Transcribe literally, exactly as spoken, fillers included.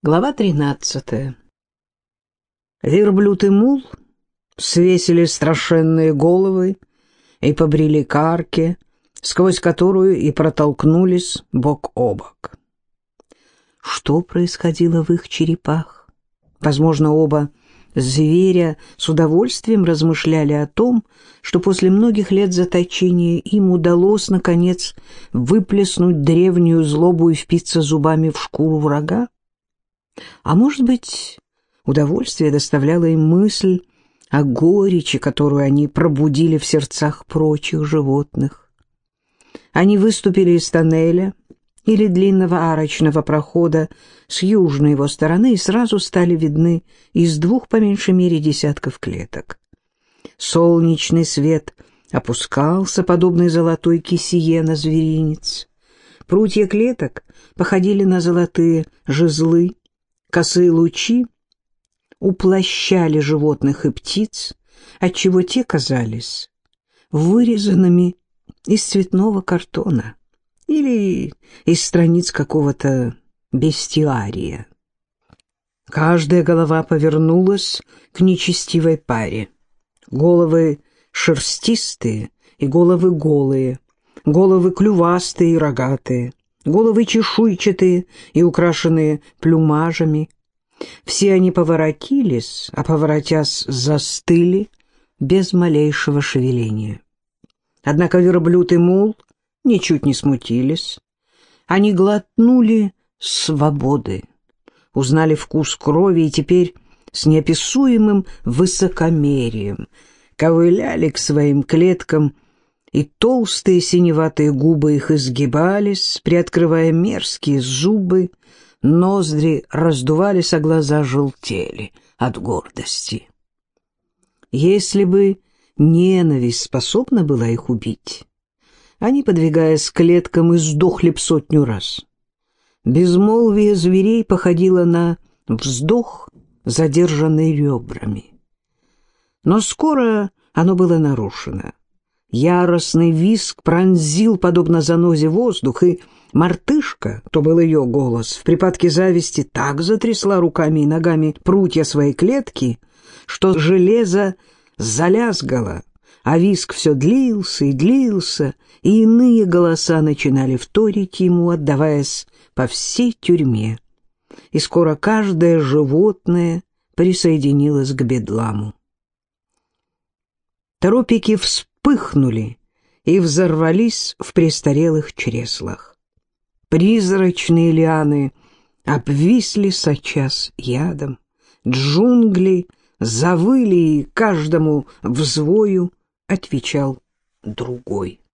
Глава тринадцатая. Верблюд и мул свесили страшенные головы и побрели к арке, сквозь которую и протолкнулись бок о бок. Что происходило в их черепах? Возможно, оба зверя с удовольствием размышляли о том, что после многих лет заточения им удалось, наконец, выплеснуть древнюю злобу и впиться зубами в шкуру врага. А может быть, удовольствие доставляла им мысль о горечи, которую они пробудили в сердцах прочих животных. Они выступили из тоннеля или длинного арочного прохода с южной его стороны и сразу стали видны из двух, по меньшей мере, десятков клеток. Солнечный свет опускался, подобный золотой кисее на зверинец. Прутья клеток походили на золотые жезлы. Косые лучи уплощали животных и птиц, отчего те казались вырезанными из цветного картона или из страниц какого-то бестиария. Каждая голова повернулась к нечестивой паре. Головы шерстистые и головы голые, головы клювастые и рогатые, головы чешуйчатые и украшенные плюмажами. Все они поворотились, а поворотясь застыли без малейшего шевеления. Однако верблюд и мул ничуть не смутились. Они глотнули свободы, узнали вкус крови и теперь с неописуемым высокомерием ковыляли к своим клеткам, и толстые синеватые губы их изгибались, приоткрывая мерзкие зубы, ноздри раздувались, а глаза желтели от гордости. Если бы ненависть способна была их убить, они, подвигаясь к клеткам, издохли б сотню раз. Безмолвие зверей походило на вздох, задержанный ребрами. Но скоро оно было нарушено. Яростный визг пронзил, подобно занозе, воздух, и мартышка, то был ее голос, в припадке зависти так затрясла руками и ногами прутья своей клетки, что железо залязгало, а визг все длился и длился, и иные голоса начинали вторить ему, отдаваясь по всей тюрьме. И скоро каждое животное присоединилось к бедламу. Тропики вспыхнули и взорвались в престарелых чреслах. Призрачные лианы обвисли, сочась ядом. Джунгли завыли, и каждому взвою отвечал другой.